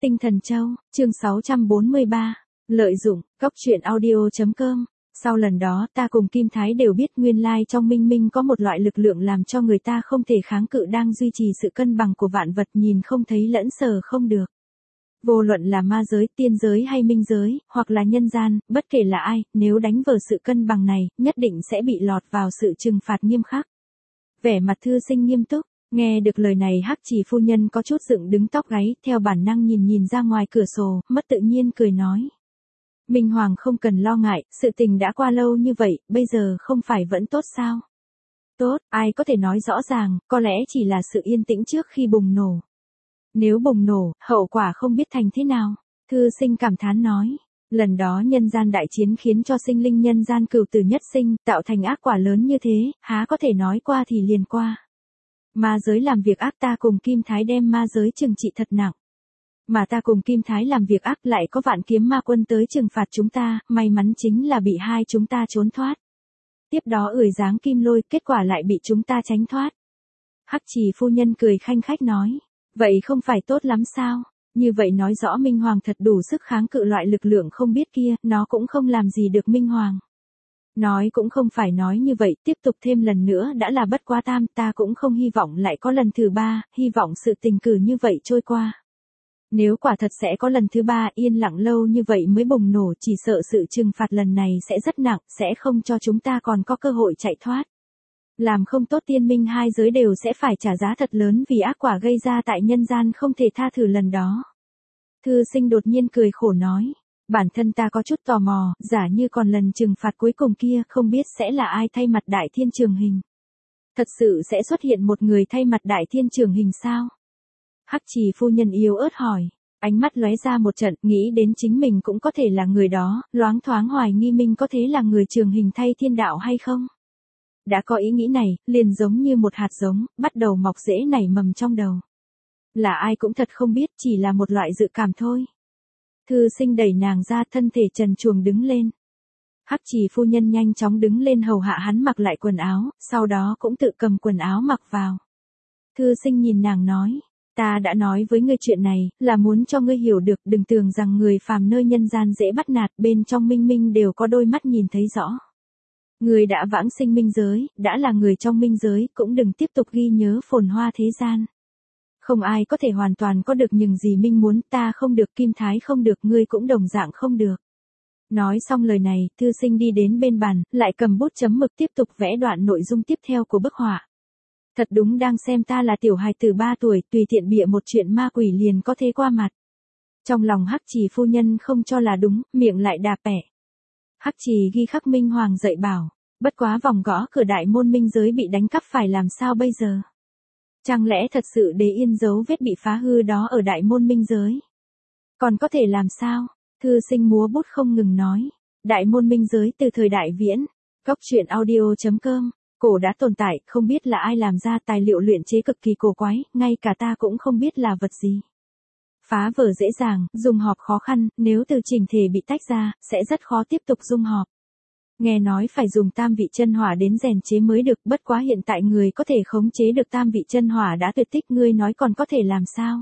Tinh Thần Châu, chương 643, lợi dụng, cóc truyện audio.com. Sau lần đó ta cùng Kim Thái đều biết nguyên lai trong minh minh có một loại lực lượng làm cho người ta không thể kháng cự đang duy trì sự cân bằng của vạn vật nhìn không thấy lẫn sờ không được. Vô luận là ma giới, tiên giới hay minh giới, hoặc là nhân gian, bất kể là ai, nếu đánh vỡ sự cân bằng này, nhất định sẽ bị lọt vào sự trừng phạt nghiêm khắc. Vẻ mặt Thư Sinh nghiêm túc, nghe được lời này Hắc Trì phu nhân có chút dựng đứng tóc gáy, theo bản năng nhìn ra ngoài cửa sổ, mất tự nhiên cười nói. Minh Hoàng không cần lo ngại, sự tình đã qua lâu như vậy, bây giờ không phải vẫn tốt sao? Tốt, ai có thể nói rõ ràng, có lẽ chỉ là sự yên tĩnh trước khi bùng nổ. Nếu bùng nổ, hậu quả không biết thành thế nào. Thư Sinh cảm thán nói. Lần đó nhân gian đại chiến khiến cho sinh linh nhân gian cửu tử nhất sinh, tạo thành ác quả lớn như thế, há có thể nói qua thì liền qua. Ma giới làm việc ác ta cùng Kim Thái đem ma giới trừng trị thật nặng. Mà ta cùng Kim Thái làm việc ác lại có vạn kiếm ma quân tới trừng phạt chúng ta, may mắn chính là bị hai chúng ta trốn thoát. Tiếp đó ửi dáng kim lôi, kết quả lại bị chúng ta tránh thoát. Hắc Trì phu nhân cười khanh khách nói. Vậy không phải tốt lắm sao? Như vậy nói rõ Minh Hoàng thật đủ sức kháng cự loại lực lượng không biết kia, nó cũng không làm gì được Minh Hoàng. Nói cũng không phải nói như vậy, tiếp tục thêm lần nữa đã là bất quá tam, ta cũng không hy vọng lại có lần thứ ba, hy vọng sự tình cử như vậy trôi qua. Nếu quả thật sẽ có lần thứ ba yên lặng lâu như vậy mới bùng nổ, chỉ sợ sự trừng phạt lần này sẽ rất nặng, sẽ không cho chúng ta còn có cơ hội chạy thoát. Làm không tốt tiên minh hai giới đều sẽ phải trả giá thật lớn vì ác quả gây ra tại nhân gian không thể tha thứ lần đó. Thư Sinh đột nhiên cười khổ nói. Bản thân ta có chút tò mò, giả như còn lần trừng phạt cuối cùng kia không biết sẽ là ai thay mặt Đại Thiên Trường Hình. Thật sự sẽ xuất hiện một người thay mặt Đại Thiên Trường Hình sao? Hắc Trì phu nhân yếu ớt hỏi, ánh mắt lóe ra một trận, nghĩ đến chính mình cũng có thể là người đó, loáng thoáng hoài nghi mình có thể là người Trường Hình thay thiên đạo hay không? Đã có ý nghĩ này, liền giống như một hạt giống, bắt đầu mọc rễ nảy mầm trong đầu. Là ai cũng thật không biết, chỉ là một loại dự cảm thôi. Thư Sinh đẩy nàng ra, thân thể trần truồng đứng lên. Hắc Trì phu nhân nhanh chóng đứng lên hầu hạ hắn mặc lại quần áo, sau đó cũng tự cầm quần áo mặc vào. Thư Sinh nhìn nàng nói, ta đã nói với ngươi chuyện này, là muốn cho ngươi hiểu được, đừng tưởng rằng người phàm nơi nhân gian dễ bắt nạt, bên trong minh minh đều có đôi mắt nhìn thấy rõ. Người đã vãng sinh minh giới, đã là người trong minh giới, cũng đừng tiếp tục ghi nhớ phồn hoa thế gian. Không ai có thể hoàn toàn có được những gì minh muốn, ta không được, Kim Thái không được, ngươi cũng đồng dạng không được. Nói xong lời này, Thư Sinh đi đến bên bàn, lại cầm bút chấm mực tiếp tục vẽ đoạn nội dung tiếp theo của bức họa. Thật đúng đang xem ta là tiểu hài tử 3 tuổi, tùy tiện bịa một chuyện ma quỷ liền có thế qua mặt. Trong lòng Hắc Trì phu nhân không cho là đúng, miệng lại đà bẻ. Hắc Trì ghi khắc Minh Hoàng dạy bảo, bất quá vòng gõ cửa đại môn minh giới bị đánh cắp phải làm sao bây giờ? Chẳng lẽ thật sự để yên dấu vết bị phá hư đó ở đại môn minh giới? Còn có thể làm sao? Thư Sinh múa bút không ngừng nói. Đại môn minh giới từ thời Đại Viễn. Cóc truyện audio.com. Cổ đã tồn tại, không biết là ai làm ra, tài liệu luyện chế cực kỳ cổ quái, ngay cả ta cũng không biết là vật gì. Phá vỡ dễ dàng, dung hợp khó khăn, nếu từ trình thể bị tách ra, sẽ rất khó tiếp tục dung hợp. Nghe nói phải dùng tam vị chân hỏa đến rèn chế mới được, bất quá hiện tại người có thể khống chế được tam vị chân hỏa đã tuyệt tích, ngươi nói còn có thể làm sao?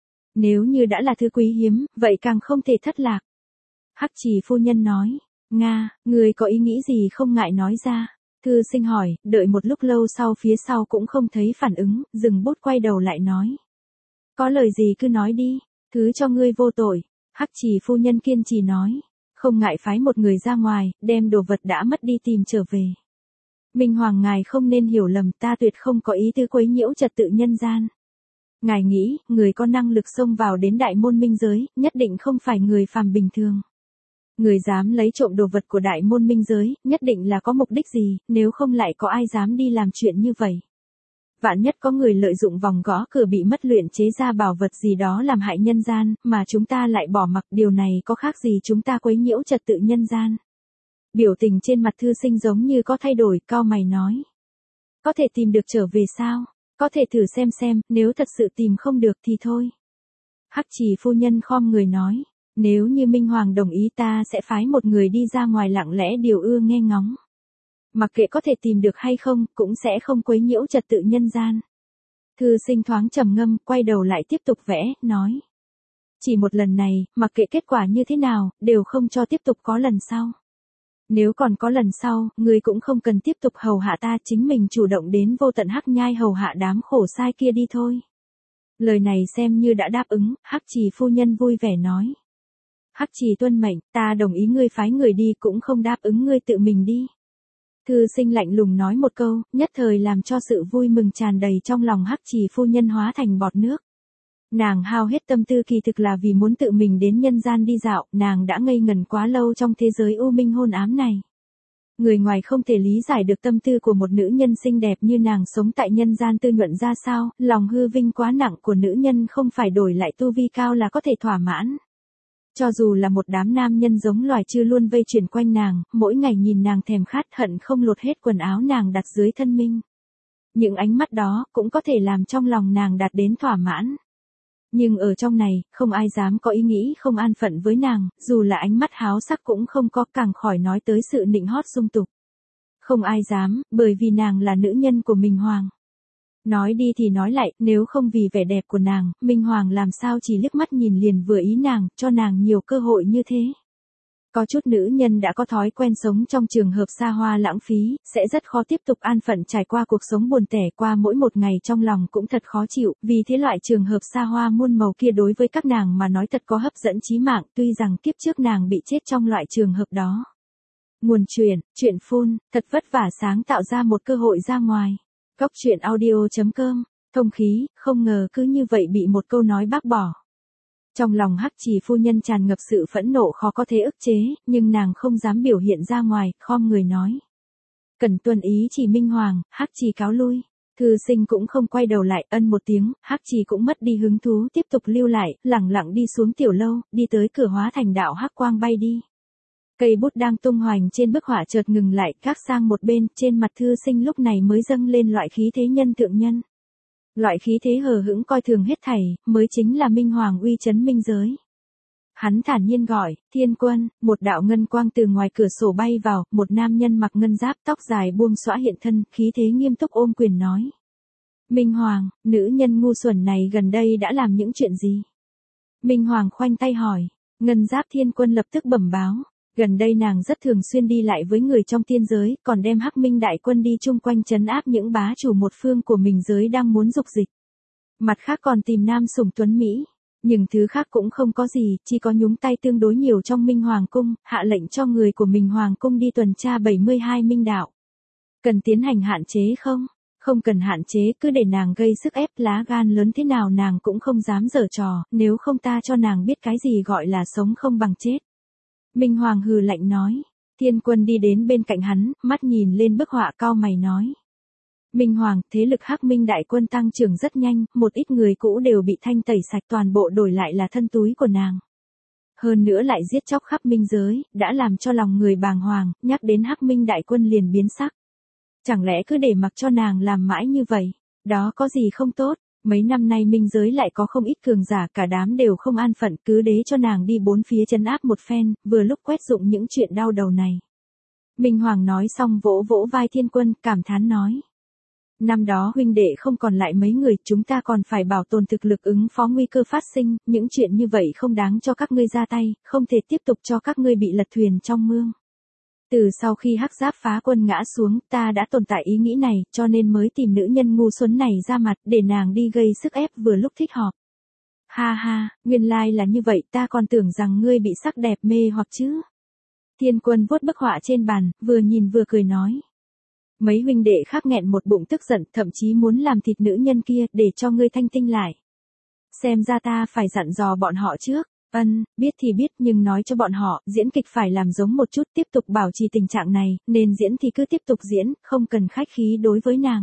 Nếu như đã là thứ quý hiếm, vậy càng không thể thất lạc. Hắc Trì phu nhân nói, Nga, ngươi có ý nghĩ gì không ngại nói ra. Thư Sinh hỏi, đợi một lúc lâu sau phía sau cũng không thấy phản ứng, dừng bút quay đầu lại nói. Có lời gì cứ nói đi, thứ cho ngươi vô tội. Hắc Trì phu nhân kiên trì nói. Không ngại phái một người ra ngoài, đem đồ vật đã mất đi tìm trở về. Minh Hoàng ngài không nên hiểu lầm, ta tuyệt không có ý tứ quấy nhiễu trật tự nhân gian. Ngài nghĩ, người có năng lực xông vào đến đại môn minh giới, nhất định không phải người phàm bình thường. Người dám lấy trộm đồ vật của đại môn minh giới, nhất định là có mục đích gì, nếu không lại có ai dám đi làm chuyện như vậy. Vạn nhất có người lợi dụng vòng gõ cửa bị mất luyện chế ra bảo vật gì đó làm hại nhân gian, mà chúng ta lại bỏ mặc, điều này có khác gì chúng ta quấy nhiễu trật tự nhân gian. Biểu tình trên mặt Thư Sinh giống như có thay đổi, cau mày nói. Có thể tìm được trở về sao? Có thể thử xem, nếu thật sự tìm không được thì thôi. Hắc Trì phu nhân khom người nói, nếu như Minh Hoàng đồng ý ta sẽ phái một người đi ra ngoài lặng lẽ điều ưa nghe ngóng. Mặc kệ có thể tìm được hay không, cũng sẽ không quấy nhiễu trật tự nhân gian. Thư Sinh thoáng trầm ngâm, quay đầu lại tiếp tục vẽ, nói. Chỉ một lần này, mặc kệ kết quả như thế nào, đều không cho tiếp tục có lần sau. Nếu còn có lần sau, ngươi cũng không cần tiếp tục hầu hạ ta, chính mình chủ động đến vô tận Hắc Nhai hầu hạ đám khổ sai kia đi thôi. Lời này xem như đã đáp ứng, Hắc Trì phu nhân vui vẻ nói. Hắc Trì tuân mệnh, ta đồng ý ngươi phái người đi, cũng không đáp ứng ngươi tự mình đi. Thư sinh lạnh lùng nói một câu, nhất thời làm cho sự vui mừng tràn đầy trong lòng Hắc Trì phu nhân hóa thành bọt nước. Nàng hao hết tâm tư kỳ thực là vì muốn tự mình đến nhân gian đi dạo, nàng đã ngây ngần quá lâu trong thế giới u minh hôn ám này. Người ngoài không thể lý giải được tâm tư của một nữ nhân xinh đẹp như nàng sống tại nhân gian tư nhuận ra sao, lòng hư vinh quá nặng của nữ nhân không phải đổi lại tu vi cao là có thể thỏa mãn. Cho dù là một đám nam nhân giống loài chư luôn vây chuyển quanh nàng, mỗi ngày nhìn nàng thèm khát hận không lột hết quần áo nàng đặt dưới thân mình. Những ánh mắt đó cũng có thể làm trong lòng nàng đạt đến thỏa mãn. Nhưng ở trong này, không ai dám có ý nghĩ không an phận với nàng, dù là ánh mắt háo sắc cũng không có, càng khỏi nói tới sự nịnh hót sung tục. Không ai dám, bởi vì nàng là nữ nhân của Minh Hoàng. Nói đi thì nói lại, nếu không vì vẻ đẹp của nàng, Minh Hoàng làm sao chỉ liếc mắt nhìn liền vừa ý nàng, cho nàng nhiều cơ hội như thế. Có chút nữ nhân đã có thói quen sống trong trường hợp xa hoa lãng phí, sẽ rất khó tiếp tục an phận trải qua cuộc sống buồn tẻ, qua mỗi một ngày trong lòng cũng thật khó chịu, vì thế loại trường hợp xa hoa muôn màu kia đối với các nàng mà nói thật có hấp dẫn chí mạng, tuy rằng kiếp trước nàng bị chết trong loại trường hợp đó. Nguồn chuyện phun, thật vất vả sáng tạo ra một cơ hội ra ngoài. Góc truyện audio.com, thông khí, không ngờ cứ như vậy bị một câu nói bác bỏ. Trong lòng Hắc Trì phu nhân tràn ngập sự phẫn nộ khó có thể ức chế, nhưng nàng không dám biểu hiện ra ngoài, khom người nói. Cần tuân ý chỉ Minh Hoàng, Hắc Trì cáo lui. Thư sinh cũng không quay đầu lại, ân một tiếng, Hắc Trì cũng mất đi hứng thú tiếp tục lưu lại, lẳng lặng đi xuống tiểu lâu, đi tới cửa hóa thành đạo hắc quang bay đi. Cây bút đang tung hoành trên bức họa chợt ngừng lại, gác sang một bên, trên mặt thư sinh lúc này mới dâng lên loại khí thế nhân thượng nhân. Loại khí thế hờ hững coi thường hết thảy, mới chính là Minh Hoàng uy chấn minh giới. Hắn thản nhiên gọi, Thiên Quân, một đạo ngân quang từ ngoài cửa sổ bay vào, một nam nhân mặc ngân giáp tóc dài buông xõa hiện thân, khí thế nghiêm túc ôm quyền nói. Minh Hoàng, nữ nhân ngu xuẩn này gần đây đã làm những chuyện gì? Minh Hoàng khoanh tay hỏi, ngân giáp Thiên Quân lập tức bẩm báo. Gần đây nàng rất thường xuyên đi lại với người trong tiên giới, còn đem Hắc Minh đại quân đi chung quanh trấn áp những bá chủ một phương của mình giới đang muốn dục dịch. Mặt khác còn tìm nam sủng tuấn Mỹ. Nhưng thứ khác cũng không có gì, chỉ có nhúng tay tương đối nhiều trong Minh Hoàng cung, hạ lệnh cho người của Minh Hoàng cung đi tuần tra 72 minh đạo. Cần tiến hành hạn chế không? Không cần hạn chế, cứ để nàng gây sức ép, lá gan lớn thế nào nàng cũng không dám giở trò, nếu không ta cho nàng biết cái gì gọi là sống không bằng chết. Minh Hoàng hừ lạnh nói. Thiên Quân đi đến bên cạnh hắn, mắt nhìn lên bức họa cau mày nói. Minh Hoàng, thế lực Hắc Minh đại quân tăng trưởng rất nhanh, một ít người cũ đều bị thanh tẩy sạch, toàn bộ đổi lại là thân túi của nàng. Hơn nữa lại giết chóc khắp minh giới, đã làm cho lòng người bàng hoàng, nhắc đến Hắc Minh đại quân liền biến sắc. Chẳng lẽ cứ để mặc cho nàng làm mãi như vậy, đó có gì không tốt? Mấy năm nay minh giới lại có không ít cường giả, cả đám đều không an phận, cứ để cho nàng đi bốn phía trấn áp một phen, vừa lúc quét dụng những chuyện đau đầu này. Minh Hoàng nói xong vỗ vỗ vai Thiên Quân, cảm thán nói. Năm đó huynh đệ không còn lại mấy người, chúng ta còn phải bảo tồn thực lực ứng phó nguy cơ phát sinh, những chuyện như vậy không đáng cho các ngươi ra tay, không thể tiếp tục cho các ngươi bị lật thuyền trong mương. Từ sau khi Hắc Giáp Phá Quân ngã xuống, ta đã tồn tại ý nghĩ này, cho nên mới tìm nữ nhân ngu xuẩn này ra mặt, để nàng đi gây sức ép vừa lúc thích hợp. Ha ha, nguyên lai là như vậy, ta còn tưởng rằng ngươi bị sắc đẹp mê hoặc chứ. Thiên Quân vuốt bức họa trên bàn, vừa nhìn vừa cười nói. Mấy huynh đệ khác nghẹn một bụng tức giận, thậm chí muốn làm thịt nữ nhân kia, để cho ngươi thanh tinh lại. Xem ra ta phải dặn dò bọn họ trước. Biết thì biết, nhưng nói cho bọn họ, diễn kịch phải làm giống một chút, tiếp tục bảo trì tình trạng này, nên diễn thì cứ tiếp tục diễn, không cần khách khí đối với nàng.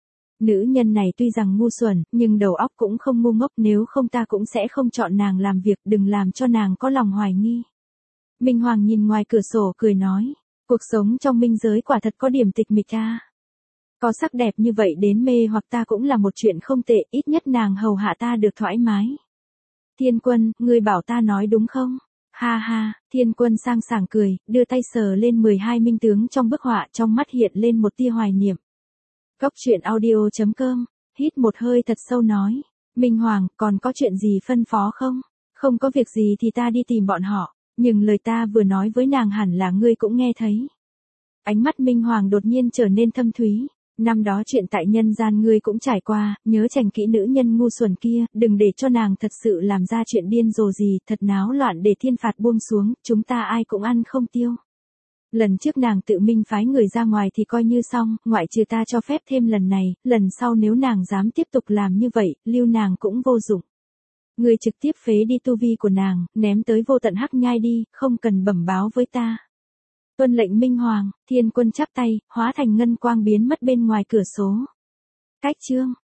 Nữ nhân này tuy rằng ngu xuẩn, nhưng đầu óc cũng không ngu ngốc, nếu không ta cũng sẽ không chọn nàng làm việc, đừng làm cho nàng có lòng hoài nghi. Minh Hoàng nhìn ngoài cửa sổ cười nói, cuộc sống trong minh giới quả thật có điểm tịch mịch a. Có sắc đẹp như vậy đến mê hoặc ta cũng là một chuyện không tệ, ít nhất nàng hầu hạ ta được thoải mái. Thiên Quân, ngươi bảo ta nói đúng không? Ha ha, Thiên Quân sang sảng cười, đưa tay sờ lên 12 minh tướng trong bức họa, trong mắt hiện lên một tia hoài niệm. Góc truyện audio.com, hít một hơi thật sâu nói. Minh Hoàng, còn có chuyện gì phân phó không? Không có việc gì thì ta đi tìm bọn họ, nhưng lời ta vừa nói với nàng hẳn là ngươi cũng nghe thấy. Ánh mắt Minh Hoàng đột nhiên trở nên thâm thúy. Năm đó chuyện tại nhân gian ngươi cũng trải qua, nhớ chành kỹ nữ nhân ngu xuẩn kia, đừng để cho nàng thật sự làm ra chuyện điên rồ gì, thật náo loạn để thiên phạt buông xuống, chúng ta ai cũng ăn không tiêu. Lần trước nàng tự mình phái người ra ngoài thì coi như xong, ngoại trừ ta cho phép thêm lần này, lần sau nếu nàng dám tiếp tục làm như vậy, lưu nàng cũng vô dụng. Ngươi trực tiếp phế đi tu vi của nàng, ném tới vô tận hắc nhai đi, không cần bẩm báo với ta. Tuân lệnh Minh Hoàng, Thiên Quân chắp tay, hóa thành ngân quang biến mất bên ngoài cửa sổ. Cách chương